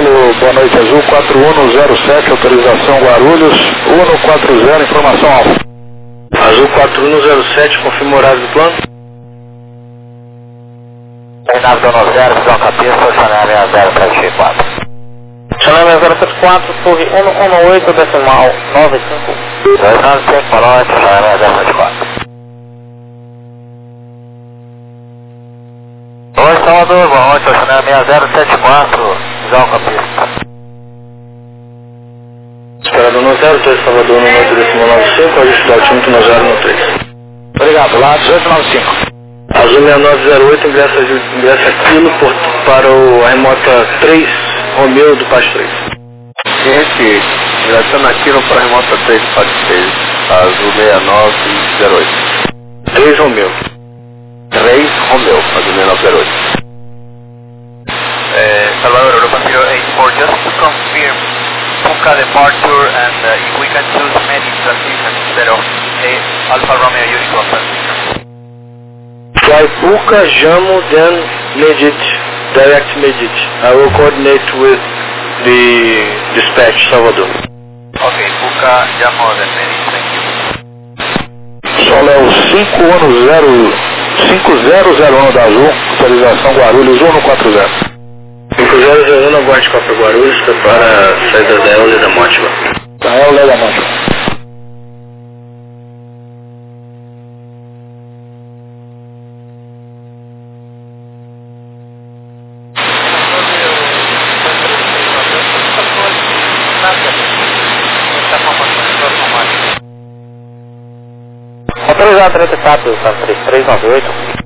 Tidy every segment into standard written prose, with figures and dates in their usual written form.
Paulo, boa noite, Azul 4107, autorização Guarulhos, 140, informação alfa. Azul 4107, confirma o horário do plano. Reinaldo Dono 0, visão cabeça, Chanel 6074. Chanel 6074, torre 118, decimal 95. 295, boa noite, Chanel 6074. Oi, Salvador, boa noite, Chanel 6074, visão cabeça. Esperado no 02, Salvador, no 8 decimal 95, ajuste do altímetro no 013. Obrigado, lá 1895. Azul 6908, ingressa aquilo para a remota 3, Romeu do Pasto 3. Gente, ingressando aquilo para a remota 3 do Pasto 3, Azul 6908. 3 Romeu. 3 Romeu, Azul 6908. Salvador, Europa 084, just to confirm Puka departure and if we can choose many transitions instead of Alfa Romeo Unicorn transition. Fly Puka, Jamo, then Medit, direct Medit. I will coordinate with the dispatch, Salvador. Okay, Puka, Jamo, then Medit, thank you. Soléu 5001 da Azul, autorização Guarulhos 140. 5001, aguarde Copa Guarulhos, para a saída da Euler da Mótiva. Da Euler da Mótiva. Autorizado 34, 3398.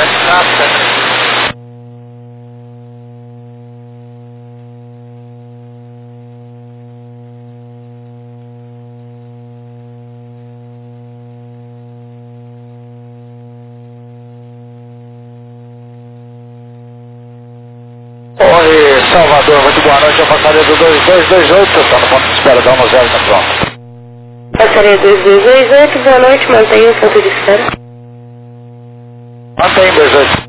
Oi, Salvador, muito boa noite, eu passaria do 2228, pessoal, no ponto de espera, dá uma 0, tá pronto. Passaria 2228, boa noite, mantenha o ponto de espera. Mantém 28.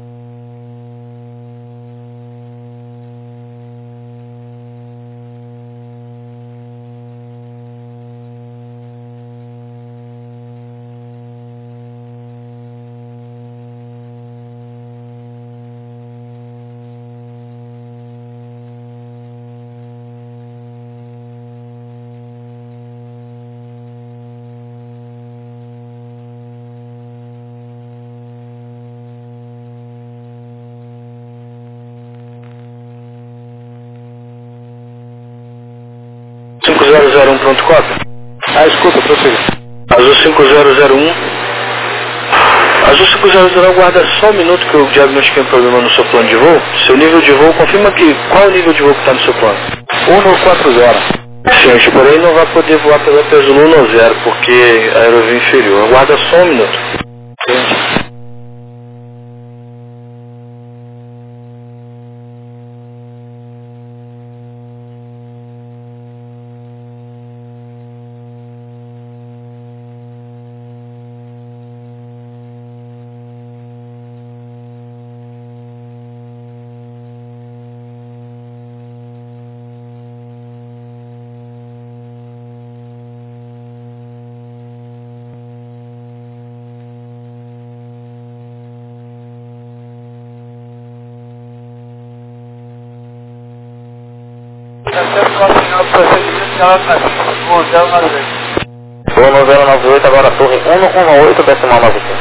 Pronto, cópia. Escuta, prossiga. Azul 5001. Azul 5001, aguarda só um minuto que eu diagnostiquei um problema no seu plano de voo. Seu nível de voo, confirma aqui, qual o nível de voo que está no seu plano? 140. Gente, porém não vai poder voar pela Pesul 10, porque a aerovia inferior. Aguarda só um minuto. Gente. Dono 098, agora torre 118, decimal 95.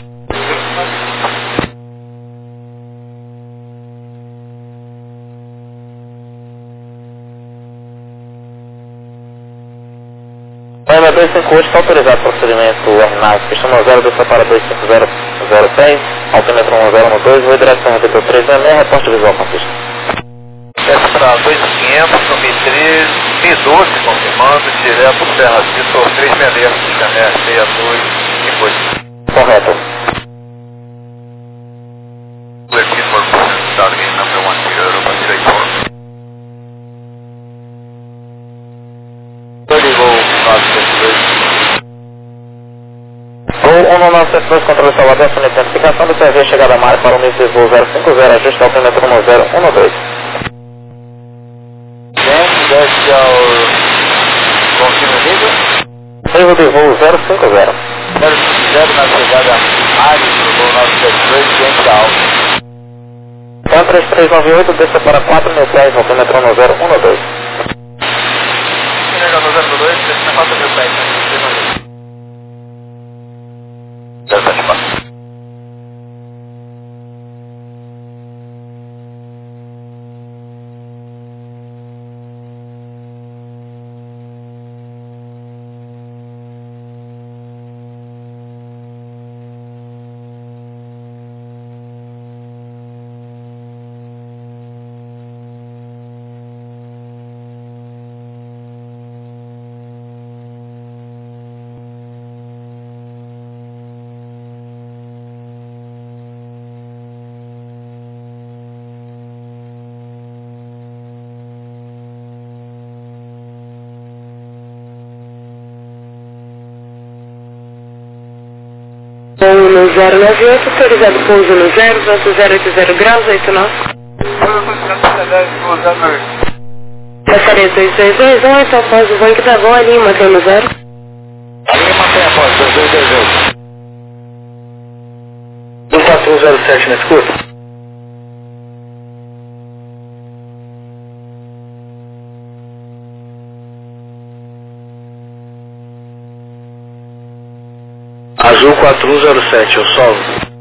O M258 está autorizado para o procedimento RNAS, questão 02 para 2500100, altímetro 1012, vou direção ao repetor 366, reposta visual com pista. Essa para 2500, para 1012, confirmando, direto Serra Vitor 366, Cané 6258. Correto. Clear Pittsburgh, starting number 10, Europa 34. Voo 1972, controle Salvador, sem identificação do PV, chegada a mar para o nível de voo 050, ajuste ao altímetro 1012. de voo 050. 050 na chegada Ares, voo 972, ciente alto. Então 3398, desça para 4 mil pés, altímetro no 012. Chega no 02, desce na 4 mil pés, né? 074. Voo no 098, autorizado pouso no 080 graus, 89. Passaria 2228, após o voo que dá voo, a linha mantém no 0. A linha mantém após 2228. 1407 na escuta. Azul 4107, eu solvo.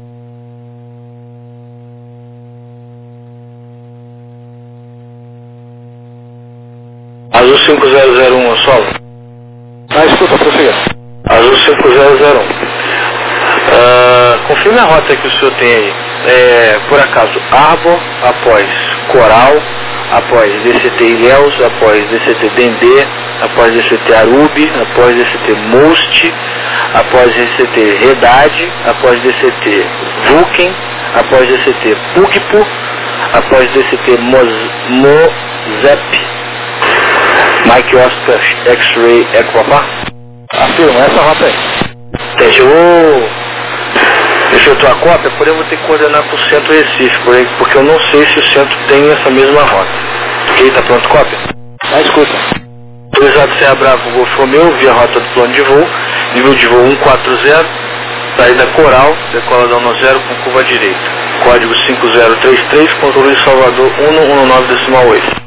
Azul 5001, eu solvo. Na escuta, prossiga. Azul 5001. Confirme a rota que o senhor tem aí. Por acaso, Arbor, após Coral, após DCT Ilhéus, após DCT Dendê, após DCT Arubi, após DCT Most, após DCT Redade, após DCT Vulcan, após DCT Pugpo, após DCT Mozep, Mike Oscar X-Ray Equapar. Afirma, essa rota aí. Deixa eu efetuar a cópia, porém eu vou ter que coordenar com o centro Recife, porque eu não sei se o centro tem essa mesma rota. Ok, tá pronto, cópia? Na escuta. Autorizado Serra Bravo Golf Romeu, via rota do plano de voo, nível de voo 140, saída Coral, decoladão no 0 com curva direita. Código 5033, controle Salvador 119.8.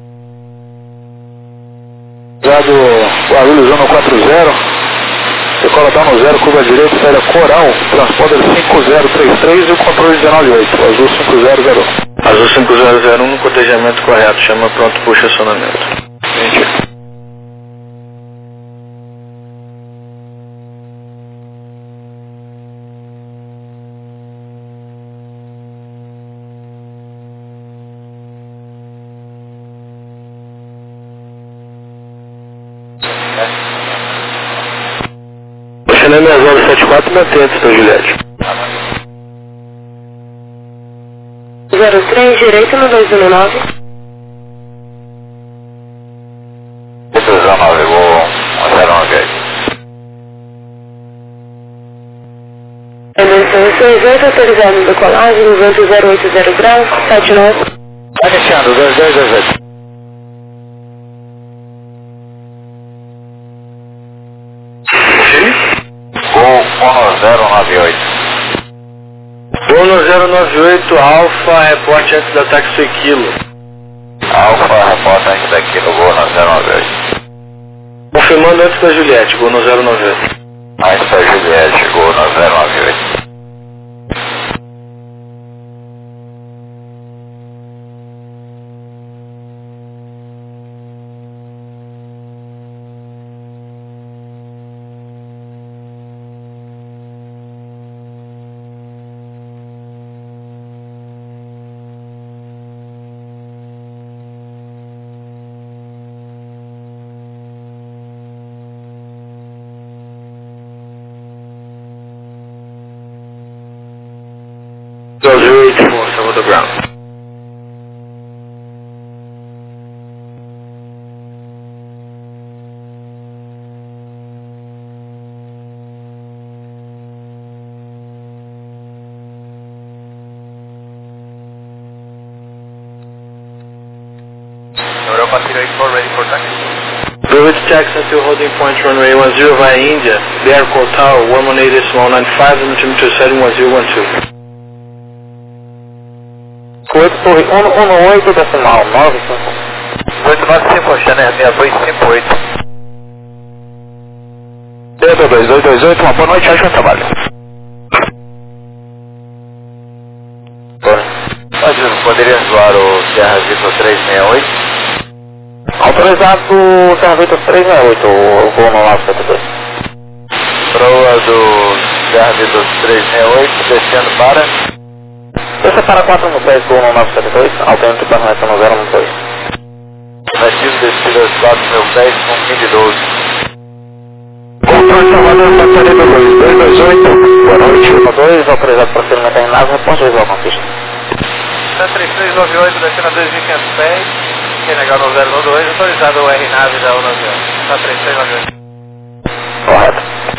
Obrigado, Guarulhos 140. Decoladão no 0, curva direita, saída Coral, transponder 5033 e o controle 198, azul 5001. Azul 5001 no cotejamento correto, chama pronto por estacionamento. Gente. Chanel 6074, mantém a Juliette. 03, direito no 219. 219, vou 109. MSN 68, autorizado em decolagem, no vento 080 graus, 79. Tá iniciando, 2228. Voo 1098. Bono 098, Alfa, reporte antes do ataque Suequilo. Alfa, reporta antes daqui no voo 098. Confirmando antes da Juliette, Bono 098. Antes da Juliette, voo 098. Force over the ground. Europa 084, ready for taxi. Route taxi to holding point runway 10 via India, Bear Call Tower 118.95, altimeter 71012. Coito Torre 118 decimal 95. 895, Channel 6258. Pedro 2228, uma boa noite, ótimo trabalho. Poderia zoar o Serra Vitor 368? Autorizado Serra Vitor 368, o voo no 972. Proa do Serra Vitor 368, descendo para... Desça para 410, voo no 972, altamente permanece no 012. Nativo descido 4.010 com 1012. Controle Salvador, passaria do 2228, boa noite. 2, autorizado procedimento em nave, reponte visual com pista. 3398, descendo a 2.500 pés, quem negar no 012, autorizado o R-Nave da 190. Tá 3398. Correto.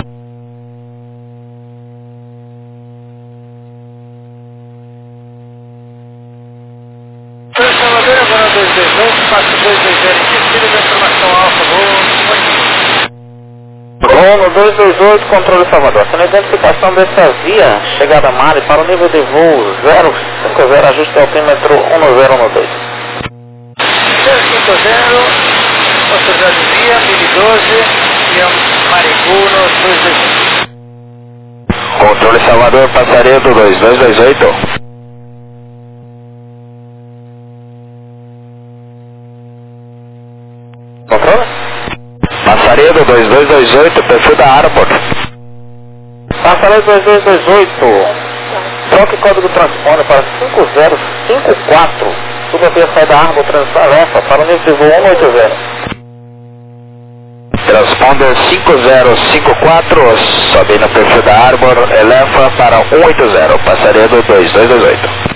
Salvador, agora 228, passo 220, descida da informação alfa, voo Voo 228, controle Salvador. Sendo a identificação dessa via, chegada a Mari para o nível de voo 050, ajuste altímetro 1012. 050, autorizado via 1012, via Maricuno 225. Controle Salvador, passaria do 2228. Controle? Passaria do 2228, perfil da Arbor. Passaria 2228. Troque código transponder para 5054. Suba via saída Arbor, transição Elefa para o nível de voo 180. Transponder 5054, sobe no perfil da Arbor, Elefa para 180, passaria do 2228.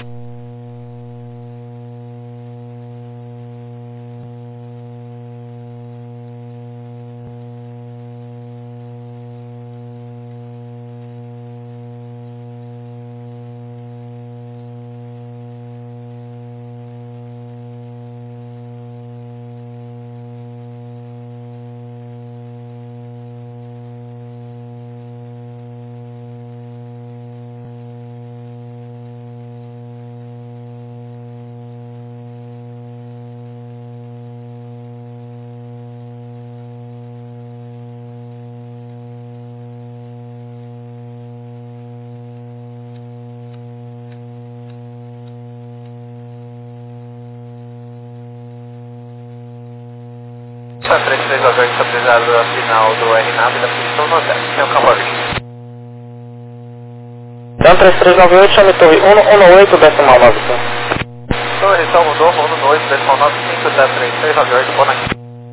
Tá 3398, estabilizado a final do R-Nave da posição 90. Tem o campo aviso. Então 3398, chame torre 118, decimal 95. Torre Salvador, 118, decimal 95, 03398, boa noite.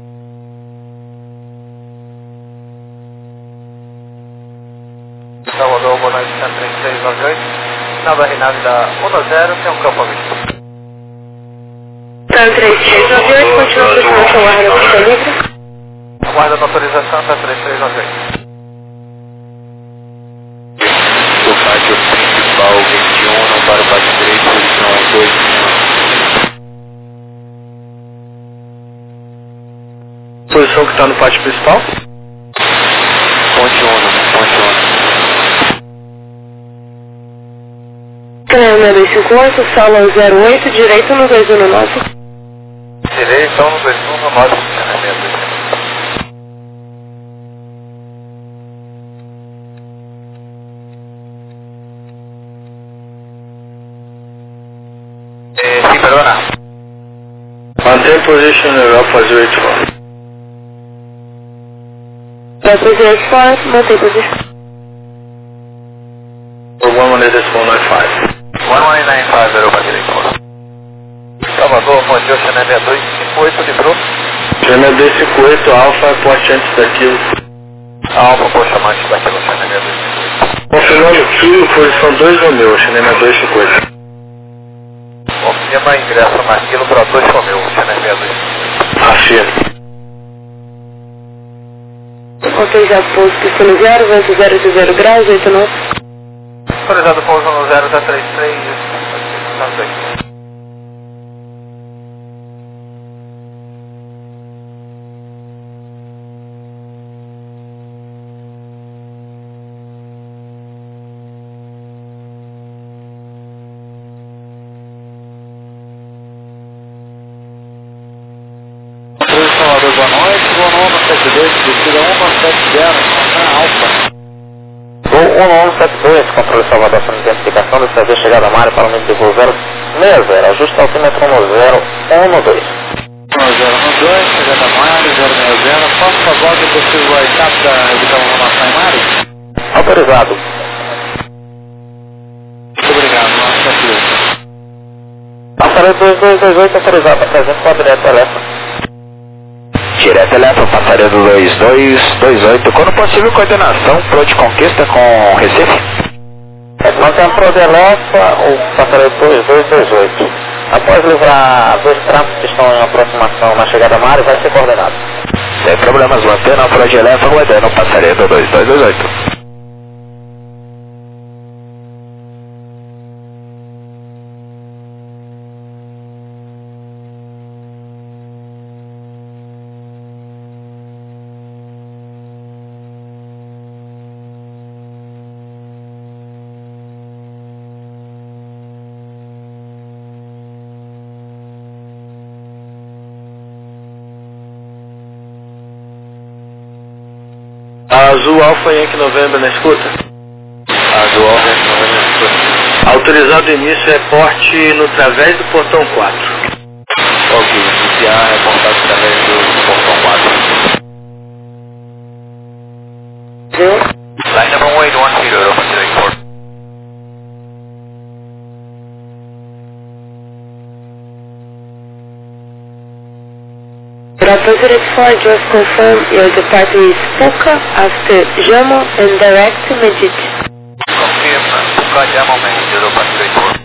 Salvador, boa noite, 3398. Nova R-Nave da 10, tem um campo aviso. Tá 3398, continua funcionando com o ar na pista livre. Aguarda a autorização, tá 3398. Do pátio principal 21 para o pátio 3, posição 2. Posição que está no pátio principal? Ponte 1. Canal 6258, sala 08, direito no 219. Direção no 219, funcionamento. Sim, perdona. Maintain position Alpha 084. Alpha 084, mantém posição. For 118.95. 1195, Europa direito. Salvador, bom dia, Channel 6258, livrou. Channel 258, Alpha, poste antes daquilo. Alfa, poxa, antes daquilo, Channel 258. Confirmando tudo, posição 2 Romeu, Channel 258. Confirma ingresso naquilo para 2 Romeu, Channel 6258. Afirmo. Autorizado pouso pista no 0, vento 080 graus, 89. Autorizado pouso no 033, tá 2. 1172, descida 170, na Alfa. Gol 1172, controle de Salvador, sua identificação, deve fazer chegada a Mário para o nível de voo 060, ajuste altímetro no 012. 012, chegada a Mário, 060, faça a volta possível a etapa da evitar uma informação em Mário? Autorizado. Muito obrigado, nosso tranquilo. Passaredo 2228, autorizado, apresente para direto telefone. Direto telefone, passaredo 2228. Quando possível, coordenação Pro de Conquista com Recife? Mantém Pro de Elefa, o passaredo 2228. Após livrar dois tramos que estão em aproximação na chegada a Mário, vai ser coordenado. Sem problemas, mantendo a Pro de Elefa, guardando o passaredo 2228. Azul Alfa Yankee November na escuta. Azul Alfa Yankee November na escuta. Autorizado início reporte no través do portão 4. Ok, iniciar reportado através do portão 4. Line number 181, Euro Pacific 4. President 4, just confirm your departure is Puka after Jamo and direct to Medjid. Confirm, Puka Jamo Medjid, Euro Pacific 4.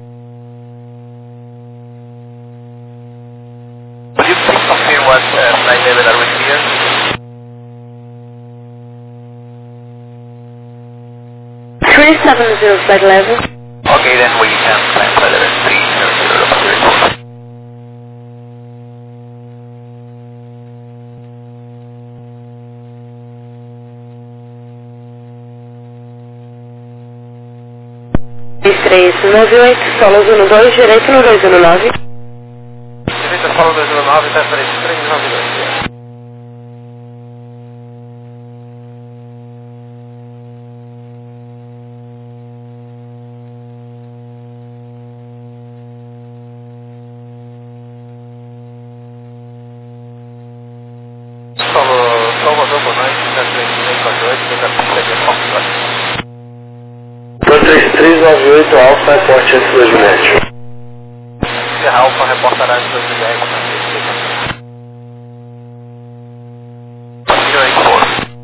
Would you please confirm what flight level are we here? Flight level. Okay, then we can climb flight level 300, Euro Pacific 4. Três 98, solo 12, direito no 219. Direito solo 219, tá frente 392. Salvador, boa noite, 348, fica a pista de Alfa. 3398 Alfa, reporte S2 Juliette. Serra Alfa reportará de 2 Juliette na pista. 084.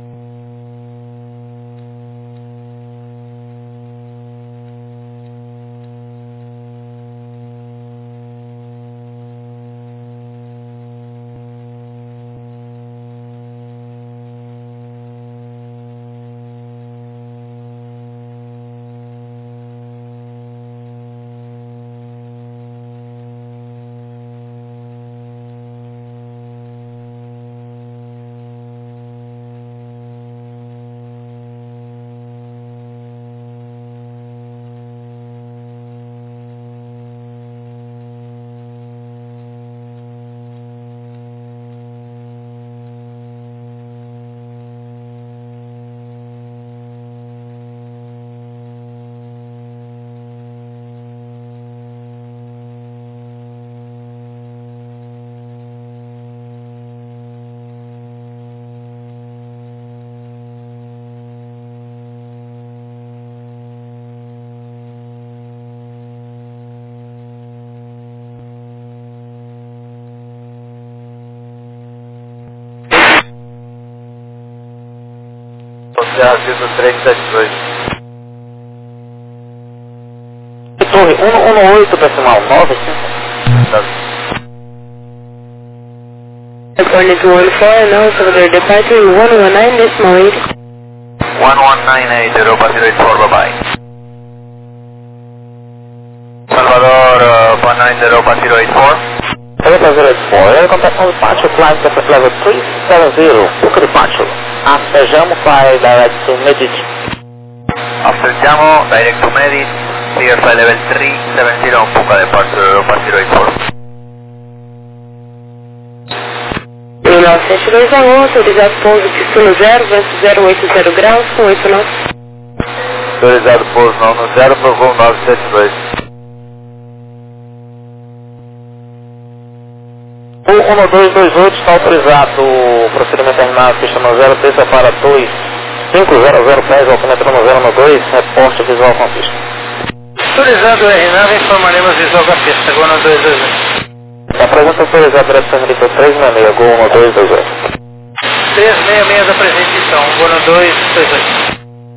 Aviso 372. Torre 118, decimal 95. According to 14, now Salvador departure 119, decimal 8. 1198, Euro Pacific 4, bye-bye. Salvador, 19, Euro Pacific 4. Salvador 4, contact on departure flight surface level 370, Puka departure. After Jamo, fly direct to Medjid. After Jamo, direct to Medjid, clear flight level 370 on Puka departure, Euro Pacific 4. 102 a 1, autorizado pouso destino 0, vento 080 graus, com 8 knots. Autorizado pouso no 0 para o voo 972. O 1228 está autorizado o procedimento terminado, pista no 0, pista para 2500 pés, altímetro no 012, reporte visual com pista. Autorizado R9, informaremos visual da pista, Gol 1228. Apresenta autorizado direção militar 366, Gol 1228. 366 apresente então, Gol 1228.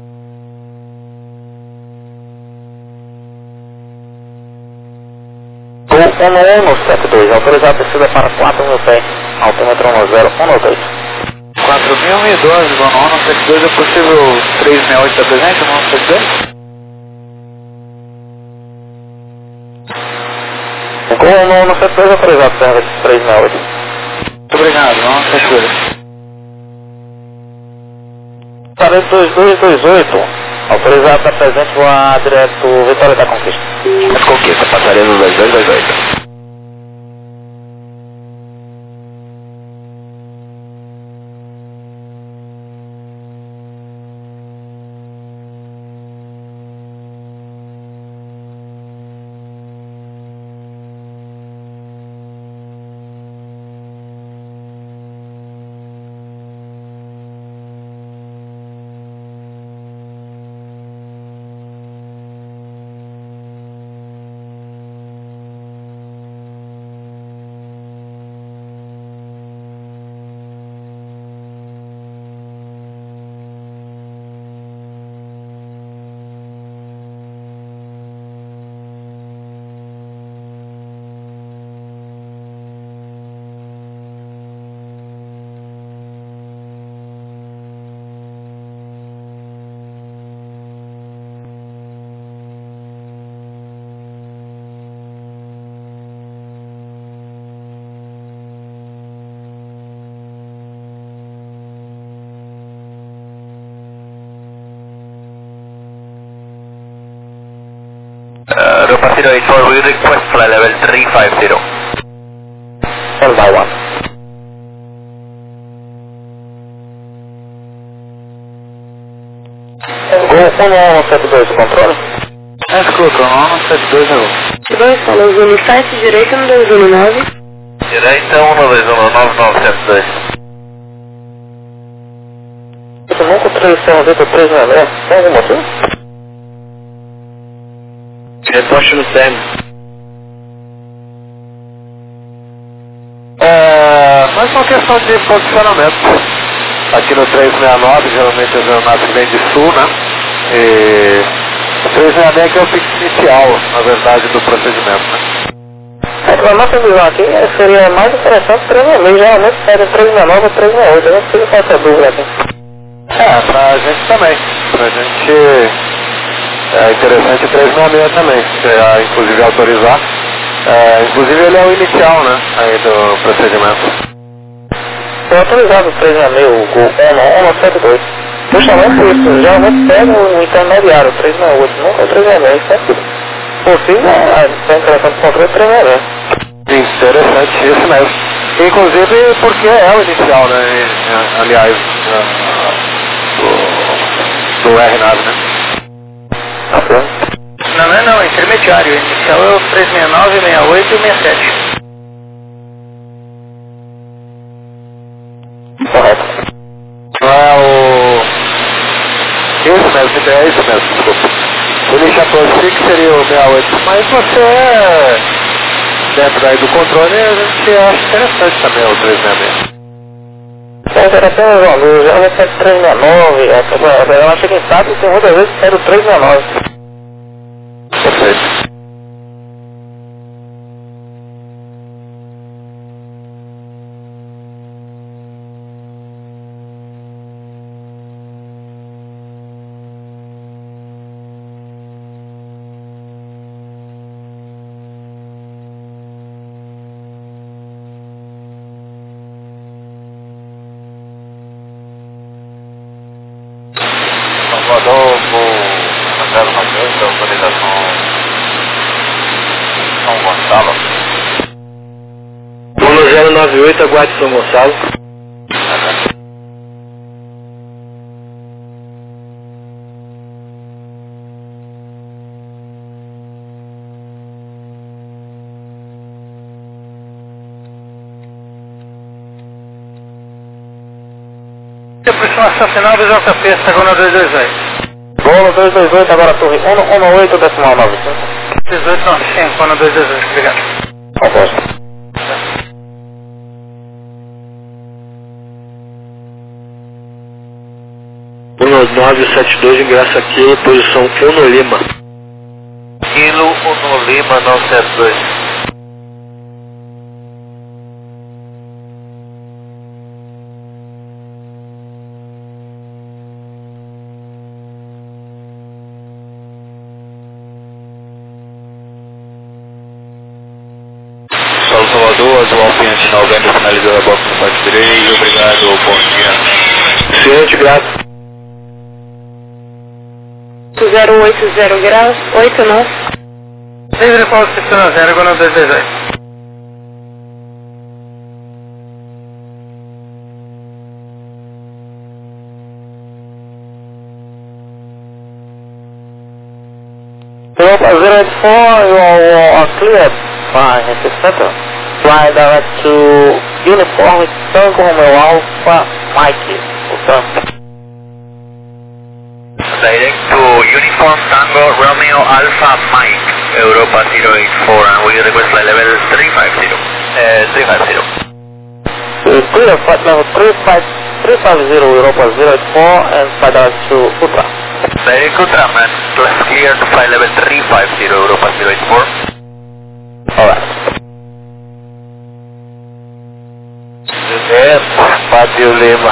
O 1172, autorizado descida para 4.000 pés, altímetro no 012. 4.012, Gol 172, é possível 368 apresente, Gol 172? Gol 172, autorizado serra de 368. Muito obrigado, Gol 172. Parede 2228, autorizado da presente voar direto Vitória da Conquista. Conquista, passarelo 2228. Europa 084, we request flight level 350. Stand by 1. Gol 1172, controle? Escuta, Gol 172 é o. 2, falou Zulu 7, direita no 219. Direita 1219972. Você nunca utilizou o 366, tem algum motivo? Reposte no término. Mas é uma questão de posicionamento. Aqui no 369, geralmente as aeronaves vêm de sul, né? E o 366 é o pico inicial, na verdade, do procedimento, né? A nossa visão aqui seria mais interessante 366, geralmente pede 369 ou 368, eu não sei qual é essa dúvida aqui. Pra gente também. Pra gente é interessante o 366 também, se inclusive autorizar. Inclusive ele é o inicial, né? Aí do procedimento. Foi autorizado o 366, o Gol 1172. Justamente isso, geralmente pega o intermediário, o 368, nunca o 366, certo? Possível, é interessante controle 366. Interessante, isso mesmo. Inclusive porque é o inicial, né? Aliás, do R9, né? Não, é intermediário. O inicial é o 369, 68 e 67. Correto. Não é o... É isso mesmo, desculpa. O iniciador fixo seria o 68, mas você, dentro aí do controle, a gente acha interessante também o 366. Era apenas uma luz, geralmente é 369, eu acho que quem sabe tem muitas vezes que era o 369. Perfeito. Salvador, vou mandar uma vez da autorização São Gonçalo. Voo 098, aguarde São Gonçalo. Aproximação final do JP, Hexagonal 228. Golo 228, agora torre 118, decimal 95. 1895, ano 228, obrigado. Oposto. Uno 972, ingresso aqui, posição 1 Lima. Kilo 1 Lima 972. Salvador, Atual Fiante Nalvendo, finalizando a box no parte 3, obrigado, bom dia. Ciente, grato. 080 graus, 8 não. Livre Paulo 610, Hexagonal 228. Europa 084, you are cleared. Fine, it's center. Fly direct to Uniform Tango Romeo Alpha Mike. Direct to Uniform Tango Romeo Alpha Mike, Europa 084, and we request flight level 350. 350. Clear flight level 350, Europa 084, and fly direct to Ultra. Direct Ultraman, plus clear to flight level 350, Europa 084. Alright. Fábio Lima.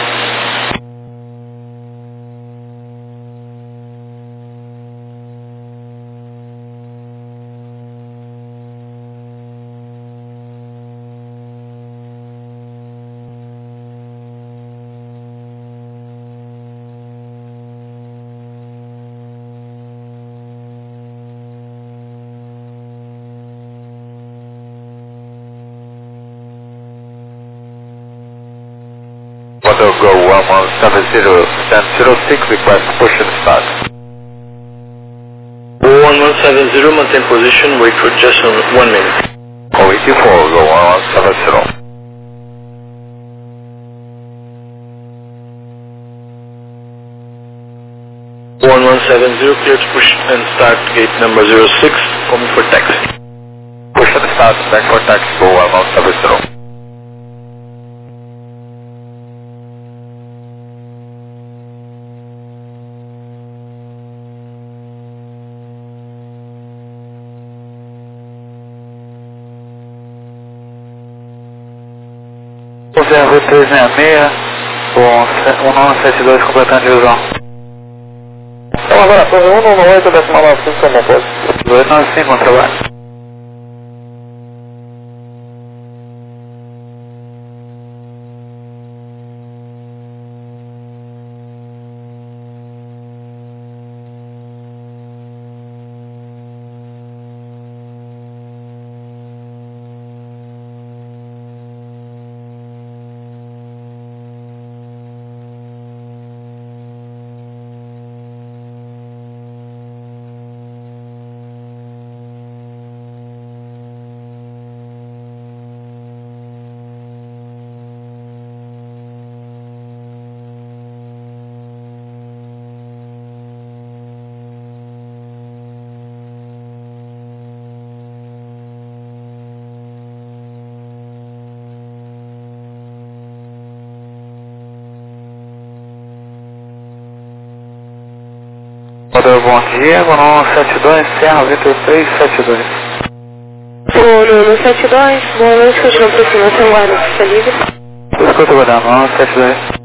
Water Go 1170, stand 06, request push and start. 1170, maintain position, wait for just 1 minute. Call 84, go 1170. Clear to push and start gate number 06, coming for taxi. Push and start, back for taxi, go 1170. Observo 366, com 1972 completando ilusão. Então agora torre 118, decimal 95, como oposto. 295, bom trabalho. Bom dia, Gono 72, Serra Vitor 372. Gono 72, boa noite, continua aproximação, guarda, está livre. Escuta, Godão, Gono 72.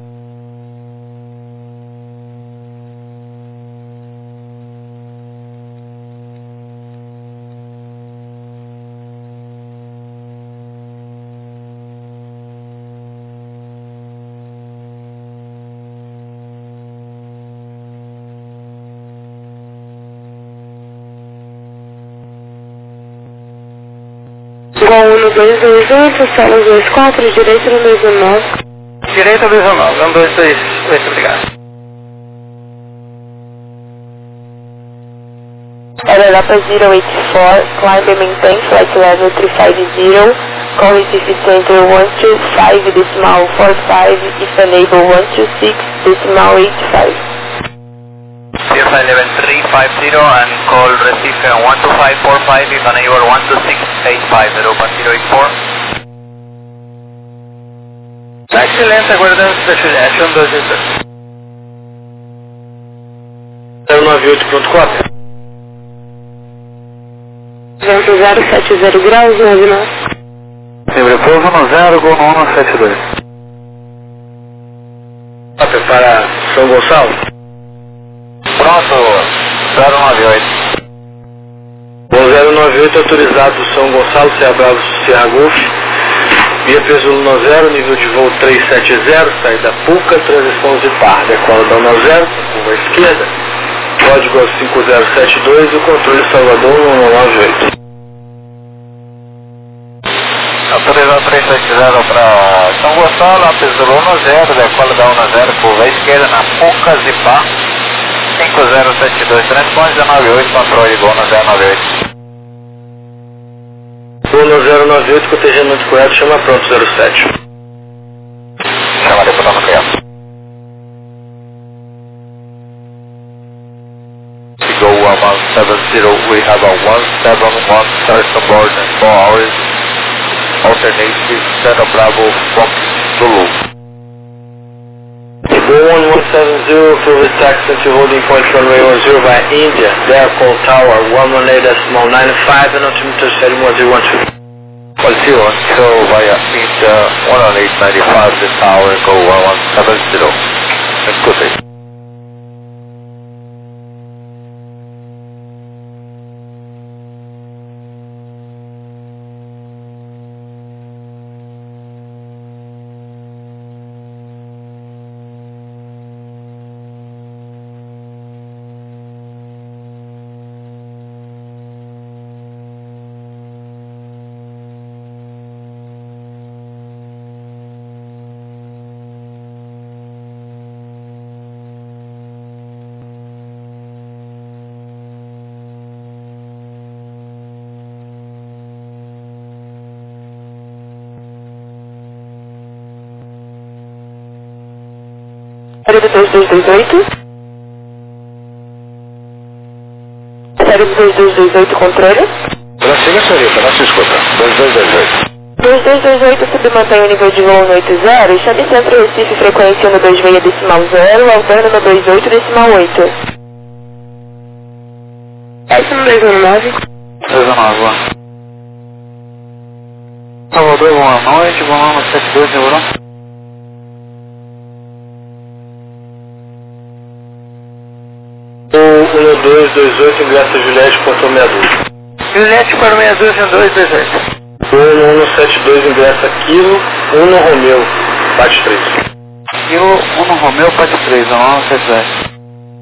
Igual 1, 228, sala 24, direita no 219. Direita 219, 1228, obrigado. LLAPA 084, climb and maintain flight level 350, Call receive center 125.45 if enable 126.85. CFI level 350 and call receive 125.45 if enable 126.85, Europa 084. Excelência, aguardando da Juliette, 123. 098, pronto, cópia. 070 graus, 99. Sempre pouso no 0, gol no 172. Cópia para São Gonçalo. Pronto, 098. Bom, 098 autorizado São Gonçalo, Serra Bravo, Serra Golf. Via peso no 0, nível de voo 370, saída Puca, transição de par, decola da 10, curva esquerda, código 5072 e o controle Salvador 198. Autorizado 370 para São Gonçalo, peso 10, decola da 10, curva esquerda na Puca, Zipar, 5072, transpõe 098, controle gol no 098. Gol no 098, cotejamento correto, chama pronto 07. Chama deputado correto. Go 1170, we have a 171 starts aboard in 4 hours, alternative Santa Bravo, Fox, Zulu. Gol 1170, approve taxi to holding point runway 10 via India, Airport Tower 118.95 and altimeter setting 1012. Quality 10 via India, 118.95 this hour, go 1170. Escute. Série 2228. Série 2228, controle. Prossiga, senhorita, não se escuta. 2228. 2228, submantém o nível de voo no 80, chame Centro Recife, frequência no 26.0, alterna no 28.8. S no 219. 219. Salvador, boa noite, boa noite, 72, demorou? Gol 1228, ingresso Juliette, ponto 62. Juliette para 62 em 228. Gol 172, ingresso Kilo 1 no Romeu, bate 3. Kilo 1 no Romeu, bate 3, não, 77.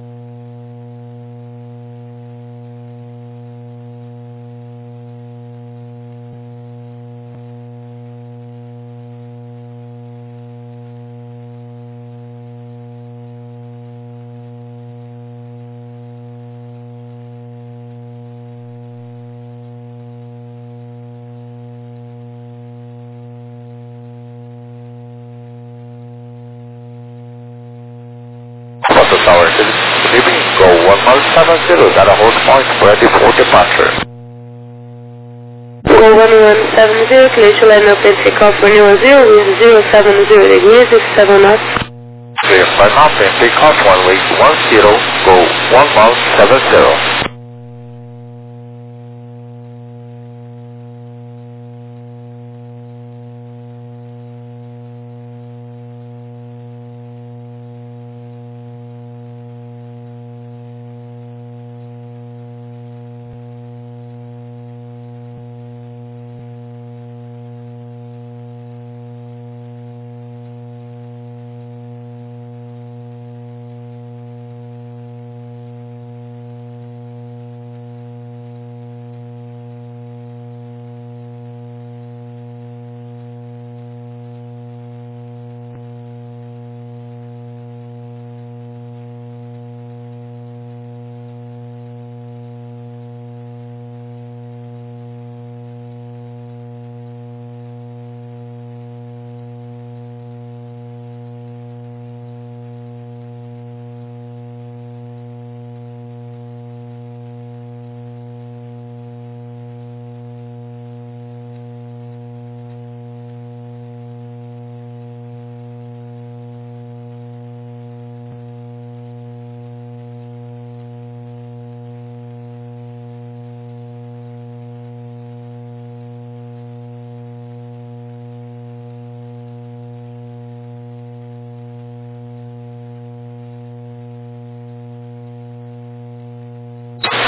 Tower, leaving go 1170, got a hold point, ready for departure. Go 1170, clear to line up and take off for New 0, 070 degrees, 7 knots. Clear for nothing, take off runway 10, go 1170.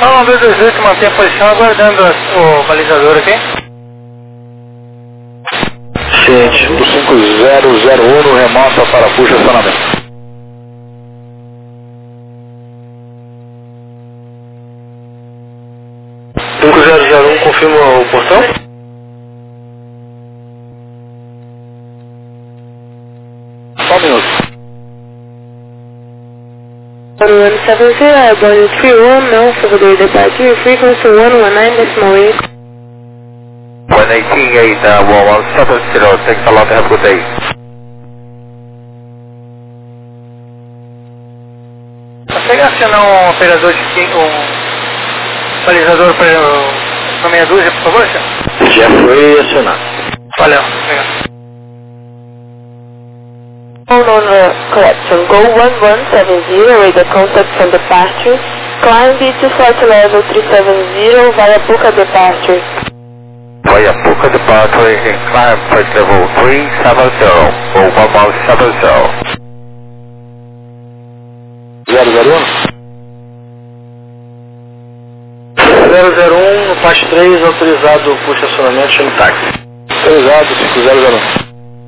Não, 228 mantém a posição aguardando o balizador aqui. Ciente, do 5001 remota para puxa acionamento. Confirma o portão? Só um minuto. 170, Airborne 31, now for the departure, frequency 119.8. 188, 1170, thanks a lot, have a good day. Consegue acionar um operador de 5, um balizador para meia dúzia, por favor, senhor? Já foi acionado. Valeu, obrigado. Collection, go 1170 with the contact from departure, climb to flight level 370 via Puka departure. Via Puka departure and climb flight level 370 or 1170. 001, no parte 3, autorizado por estacionamento, chame táxi. Autorizado, 5001.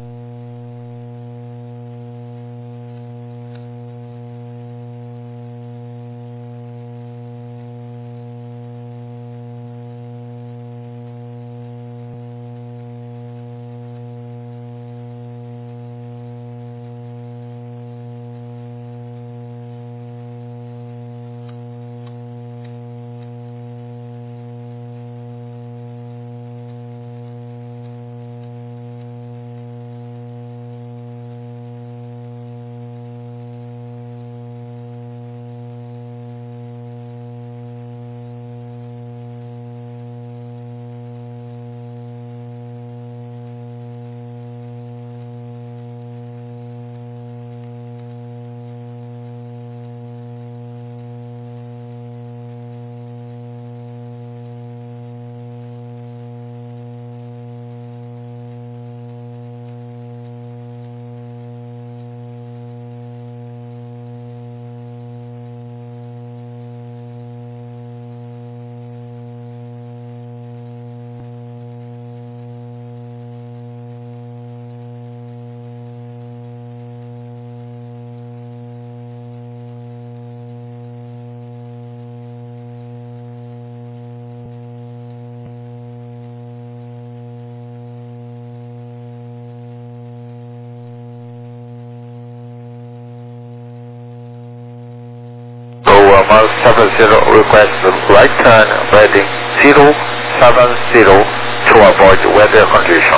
Go 170, request right turn, heading 070 to avoid weather condition.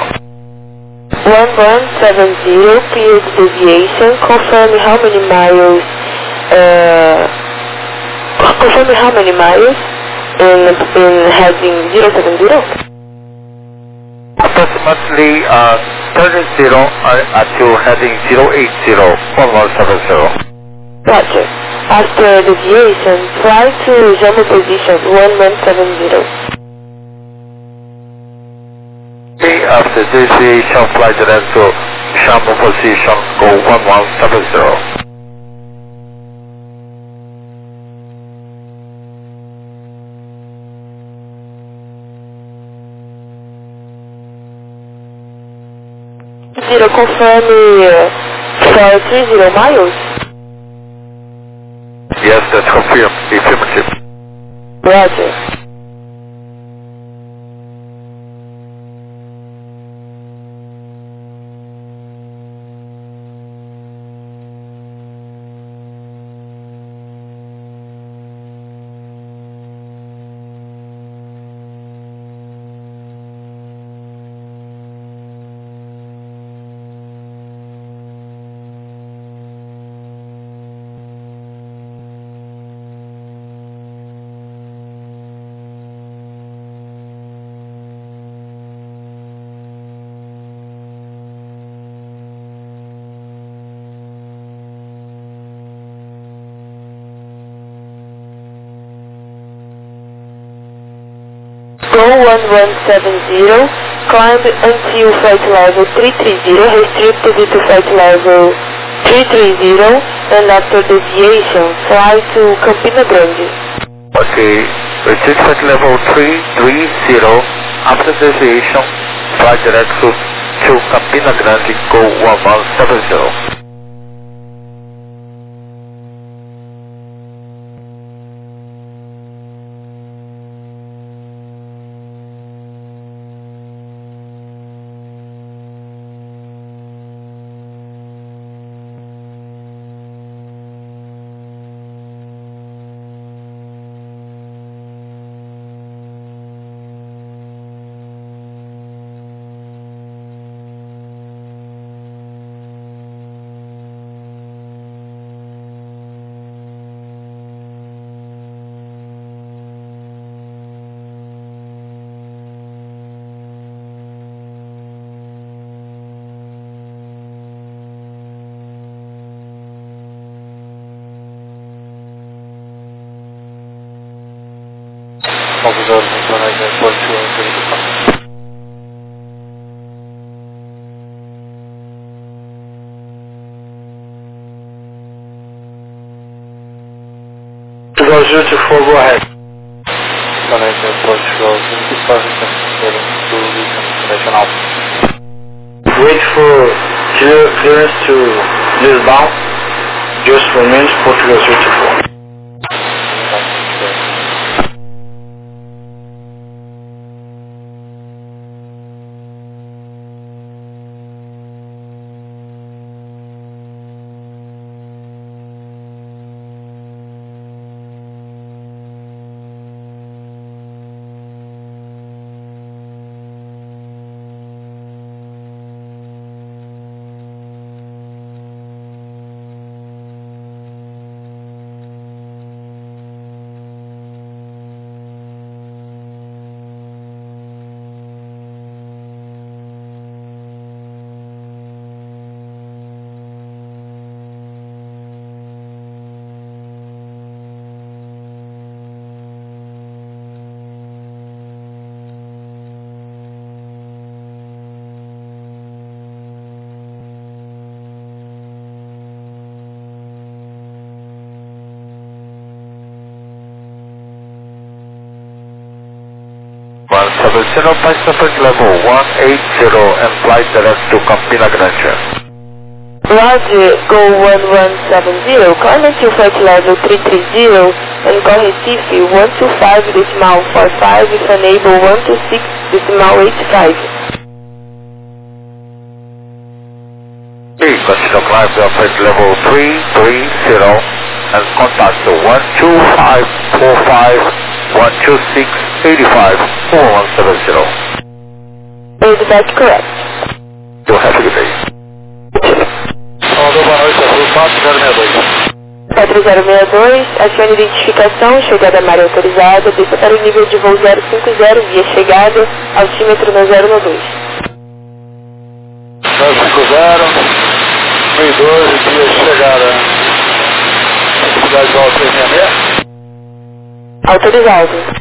1170, cleared deviation, confirm how many miles in heading 070? Approximately 30 until heading 080, 1170. Roger. After deviation, fly to Jammu position 1170. After deviation, fly direct to Jammu position, go 1170. Zero, confirm for 30 miles? Yes, that's confirmed. Affirmative. Roger. Go 1170, climb until flight level 330, restricted to flight level 330, and after deviation, fly to Campina Grande. Okay, reach flight level 330, after deviation, fly direct to Campina Grande, go 1170. Portugal 024, go ahead. Portugal 24, international. Wait for clearance to Lisbon, just for minutes, Portugal 024. Pacific level 180 and flight direct to Campina Grande. Roger, go 1170, climb to flight level 330 and call Recife 125.45 if enable 126.85. Okay, continue climb to flight level 330 and contact 12545 12685 4170. Is that correct? You have a good day. Salvador, boa noite, Azul 4062. 4062, acione identificação, chegada à área autorizada, desça para o nível de voo 050, via chegada, altímetro no 012. 050, 1012, via chegada. Cidade de Alto 366. Autorizado.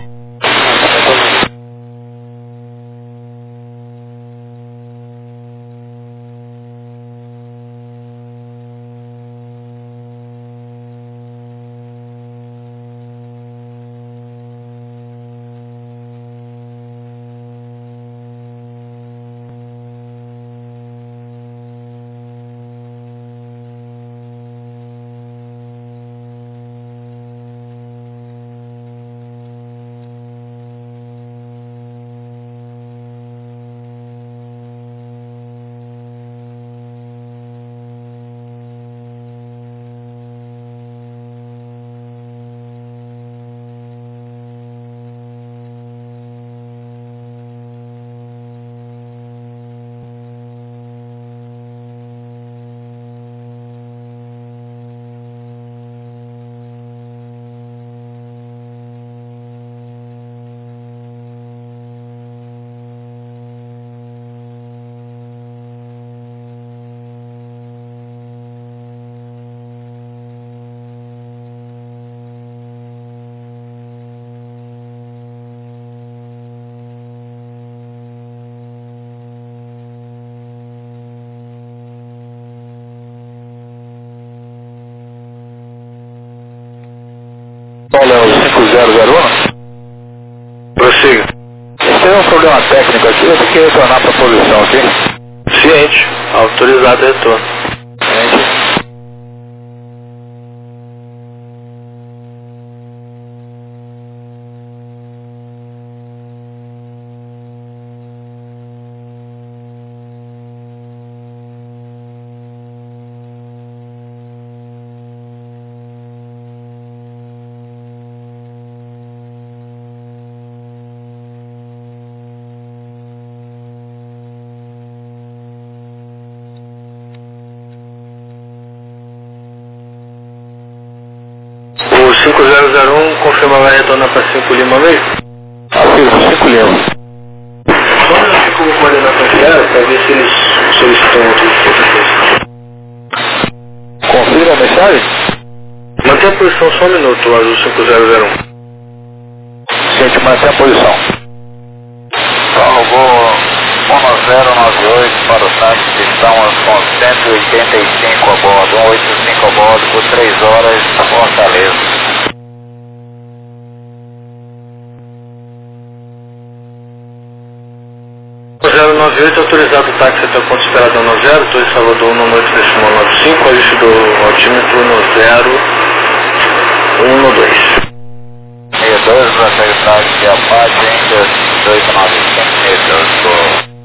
5001? Prossiga. Tem um problema técnico aqui, eu tenho que retornar para a posição aqui. Ciente. Autorizado retorno. Ciente. O 5001 confirma vai retornar para 5 Lima mesmo? Afirmo, 5 Lima. Só um minuto como coordenação diária para ver se eles solicitam outra coisa. Confira a mensagem? Mantém a posição só um minuto, o azul 5001. Ciente, mantém a posição. Salvou 1098 para o táxi, estamos com 185 a bordo, 185 a bordo por 3 horas, Fortaleza. 098 autorizado o táxi até o ponto esperado 90, Torre Salvador 198,95, ajuste do altímetro 1012. 62, você está aqui a parte ainda 295 metros do...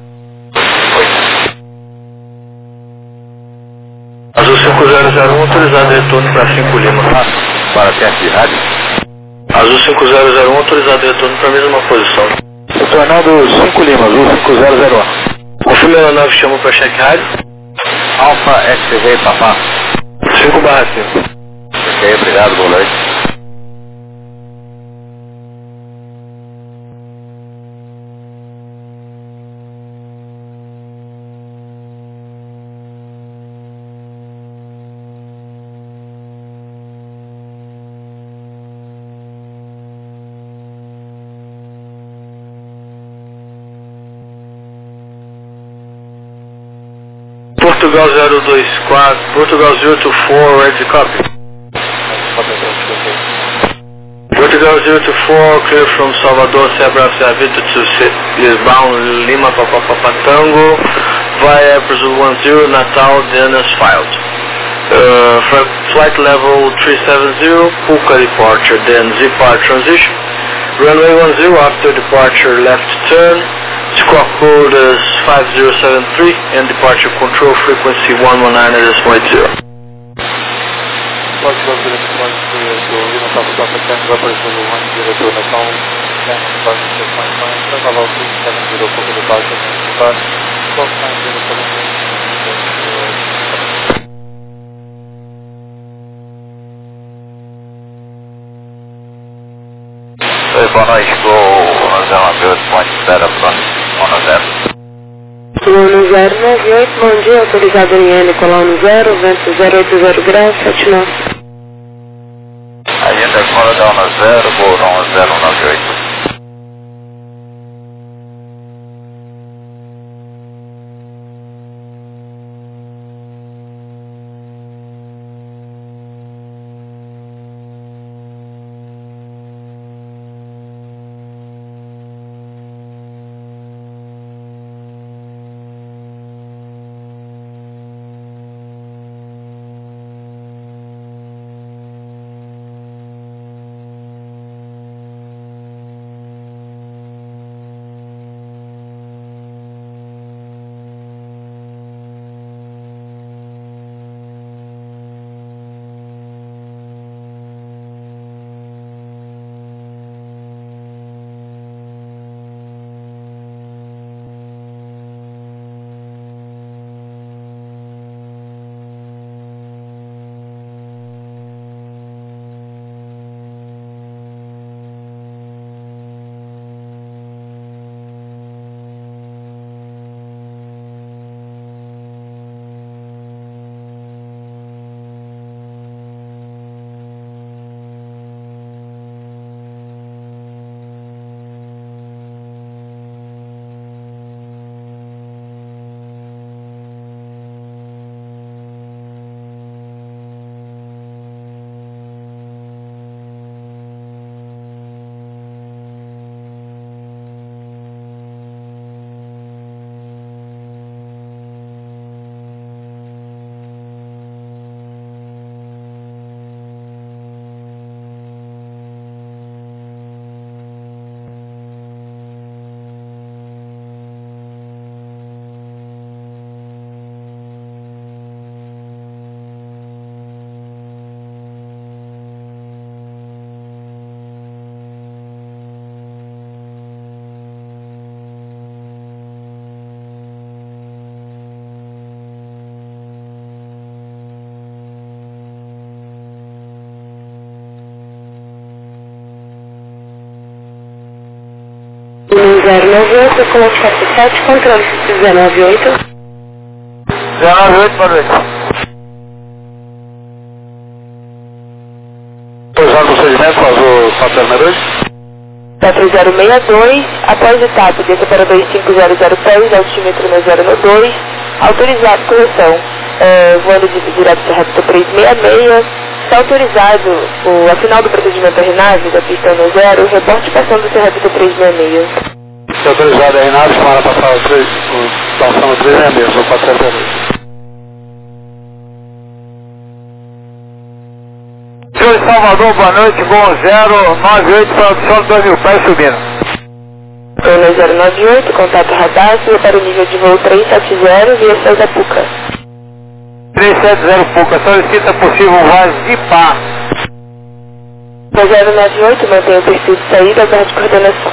Azul 5001 autorizado retorno para 5 Lima. Para teste de rádio. Azul 5001 autorizado retorno para a mesma posição. Retornando 5 Lima, Azul 5001. Confirme a aeronave, chama para check rádio. Alfa XV Papá. 5/5. Ok, obrigado, boa noite. Portugal 024, Portugal 024, ready to copy. Portugal 024, clear from Salvador, Sebra, Savita to Lisbon, Lima, Papa Tango, via Brazil 10, Natal, then as filed. Flight level 370, Puka departure, then Zipar transition. Runway 10 after departure, left turn. Squawk code is 5073 and departure control frequency 119.0. Pode fazer do Lima Papa Tango, vai para o 1 diretor nação, para as questões, para falar o que está no diretor pouco do baixo, para colocar em diretor Boa noite, Gol 198, ponte espera próximo 10. Ano 098, bom dia, autorizado NN, colônia 0, vento 080 graus, 79. Agenda fora da 10, Gol 1098. 098, coloque 47, controle 098. 098, boa noite. Pois já no procedimento, faz o 402. 4062, após etapa, desça para 25000 pés, altímetro no 092, autorizado, correção, voando direto para reta 366, está autorizado a final do procedimento RNAV da pista no 0, reporte passando do reta 366. Está autorizado a RNAV, para passar o 3, passando o 366, ou 402. Senhor de Salvador, boa noite, voo 098 para o senhor 2000 pés subindo. Ano 098, contato radar, siga para o nível de voo 370, via Céu da Puca. 370 Puca, solicita possível voz de pá. 098, mantenha o perfil de saída, aguarde coordenação.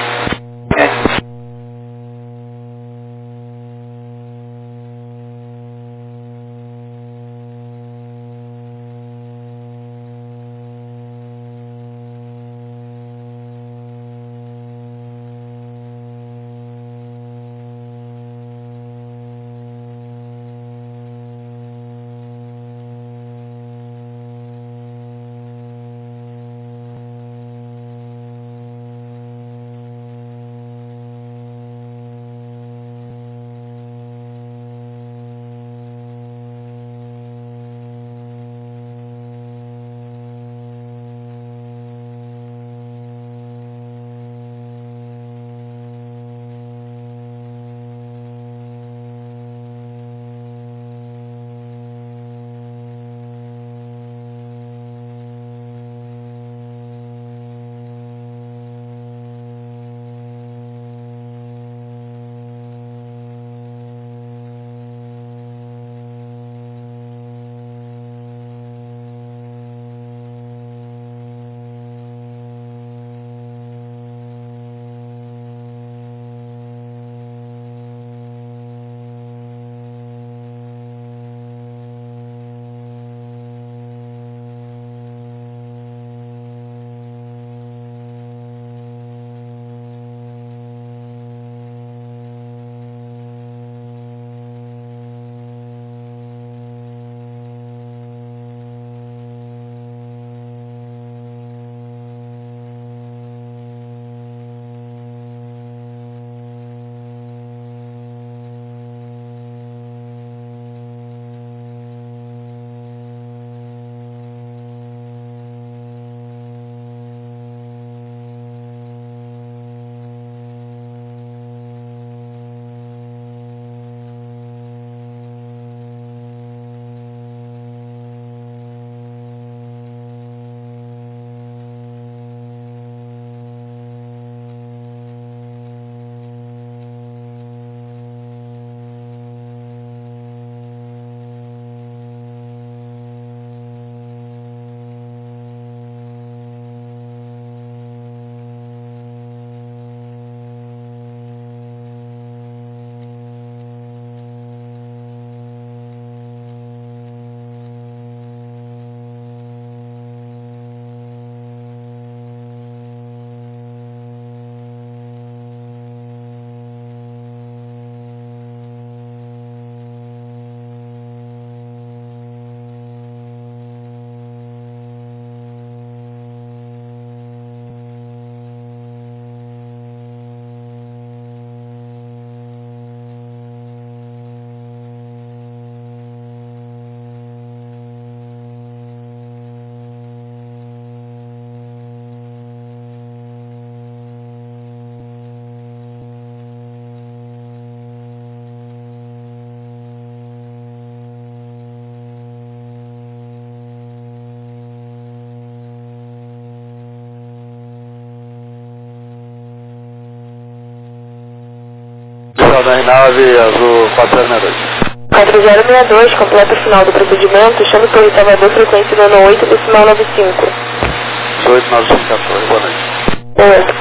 Da nave azul 402. 4062, completa o final do procedimento, chame por Salvador, frequência do ano 8, decimal 95. 89514, boa noite. Boa noite.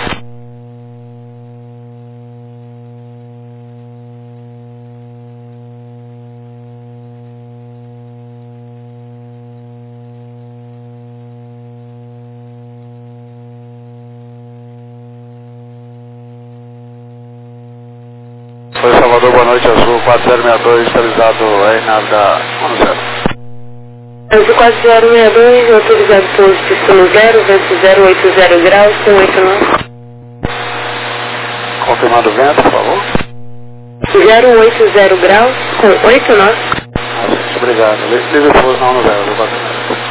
Salvador, boa noite, Azul 4062, estabilizado aí na da 10. Azul 4062, autorizado pouso destino 0, vento 080 graus, com 8 nós. Confirmando o vento, por favor. 080 graus, com 8 nós. Obrigado. Livre pouso na 10, Azul 4062.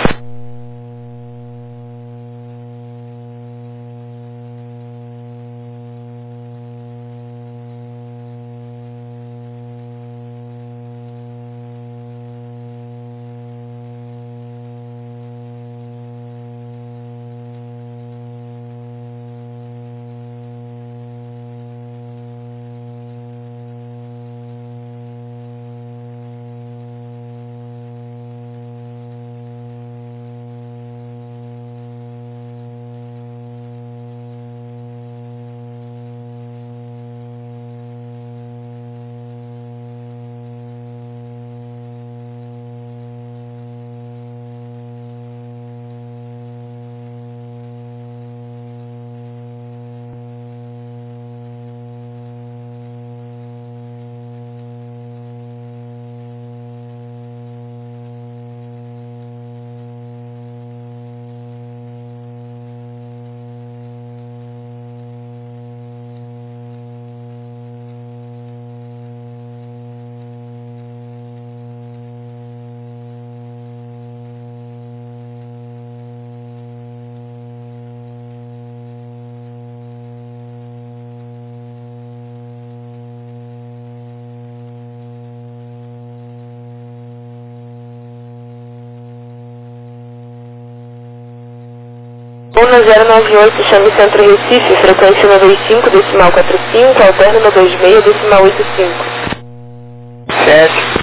Luna 098, chame Centro Recife, frequência 95, decimal 45, alterno 26, decimal 85. 7.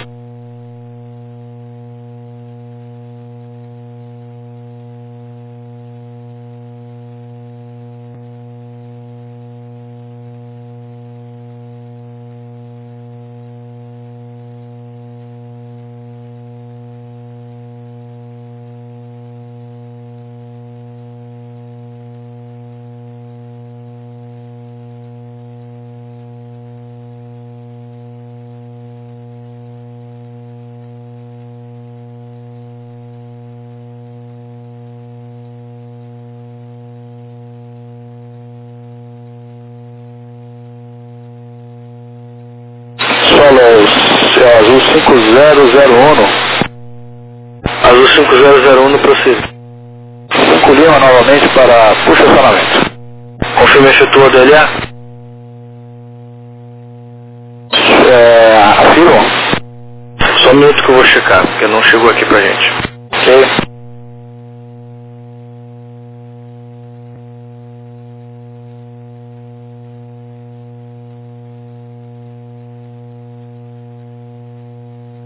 Azul 5001. Azul 5001, prossiga. 5 Lima novamente para posicionamento. Confirme a estrutura do LA. Afirmo. Só um minuto que eu vou checar, porque não chegou aqui pra gente. Ok.